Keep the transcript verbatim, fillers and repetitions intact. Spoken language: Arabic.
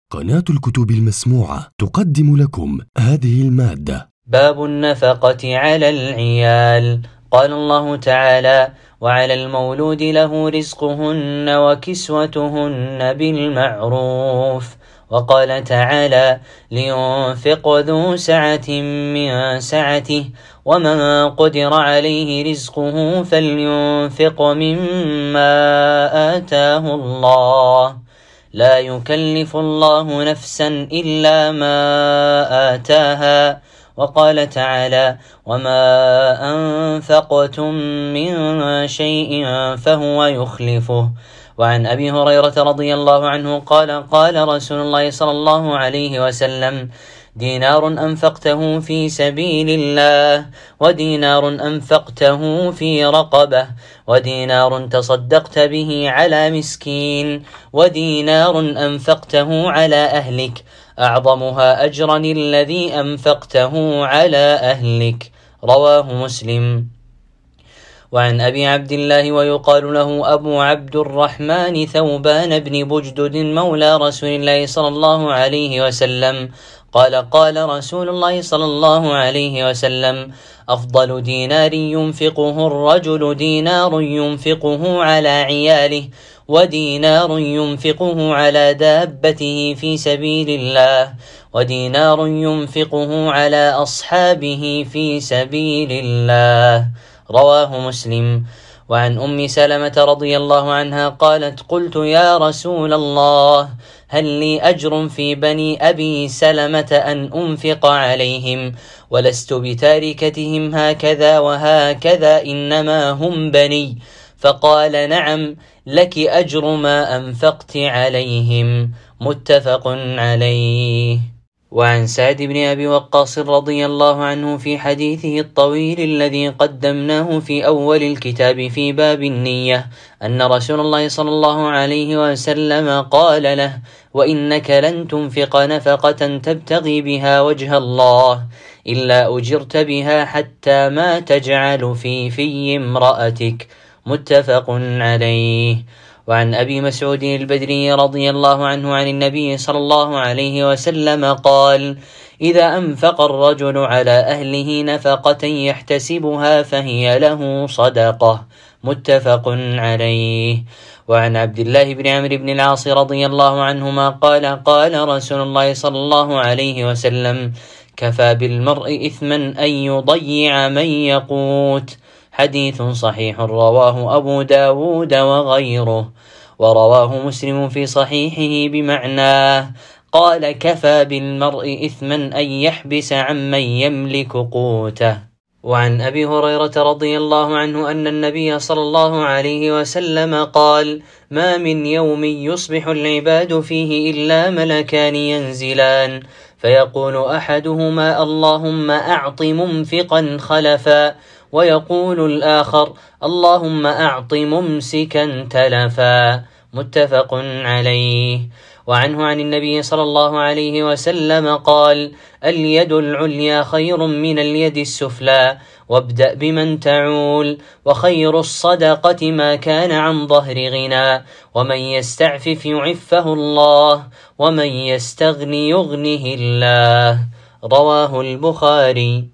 قناة الكتب المسموعة تقدم لكم هذه المادة. باب النفقة على العيال. قال الله تعالى: وعلى المولود له رزقهن وكسوتهن بالمعروف. وقال تعالى: لينفق ذو سعة من سعته ومن قدر عليه رزقه فلينفق مما آتاه الله لا يكلف الله نفسا إلا ما آتاها. وقال تعالى: وما أنفقتم من شيء فهو يخلفه. وعن أبي هريرة رضي الله عنه قال: قال رسول الله صلى الله عليه وسلم: دينار أنفقته في سبيل الله، ودينار أنفقته في رقبة، ودينار تصدقت به على مسكين، ودينار أنفقته على أهلك، أعظمها أجرا الذي أنفقته على أهلك. رواه مسلم. وعن أبي عبد الله ويقال له أبو عبد الرحمن ثوبان بن بجدد مولى رسول الله صلى الله عليه وسلم قال: قال رسول الله صلى الله عليه وسلم: أفضل دينار ينفقه الرجل دينار ينفقه على عياله، ودينار ينفقه على دابته في سبيل الله، ودينار ينفقه على أصحابه في سبيل الله. رواه مسلم. وعن أم سلمة رضي الله عنها قالت: قلت يا رسول الله، هل لي أجر في بني أبي سلمة أن أنفق عليهم؟ ولست بتاركتهم هكذا وهكذا، إنما هم بني. فقال: نعم، لك أجر ما أنفقت عليهم. متفق عليه. وعن سعد بن أبي وقاص رضي الله عنه في حديثه الطويل الذي قدمناه في أول الكتاب في باب النية أن رسول الله صلى الله عليه وسلم قال له: وإنك لن تنفق نفقة تبتغي بها وجه الله إلا أجرت بها حتى ما تجعل في في امرأتك. متفق عليه. وعن أبي مسعود البدري رضي الله عنه عن النبي صلى الله عليه وسلم قال: إذا أنفق الرجل على أهله نفقة يحتسبها فهي له صدقة. متفق عليه. وعن عبد الله بن عمرو بن العاص رضي الله عنهما قال: قال رسول الله صلى الله عليه وسلم: كفى بالمرء إثما أن يضيع من يقوت. حديث صحيح رواه أبو داود وغيره. ورواه مسلم في صحيحه بمعناه قال: كفى بالمرء إثما أن يحبس عمن يملك قوته. وعن أبي هريرة رضي الله عنه أن النبي صلى الله عليه وسلم قال: ما من يوم يصبح العباد فيه إلا ملكان ينزلان، فيقول أحدهما: اللهم أعط منفقا خلفا، ويقول الآخر: اللهم أعط ممسكا تلفا. متفق عليه. وعنه عن النبي صلى الله عليه وسلم قال: اليد العليا خير من اليد السفلى، وابدأ بمن تعول، وخير الصدقة ما كان عن ظهر غنى، ومن يستعفف يعفه الله، ومن يستغني يغنه الله. رواه البخاري.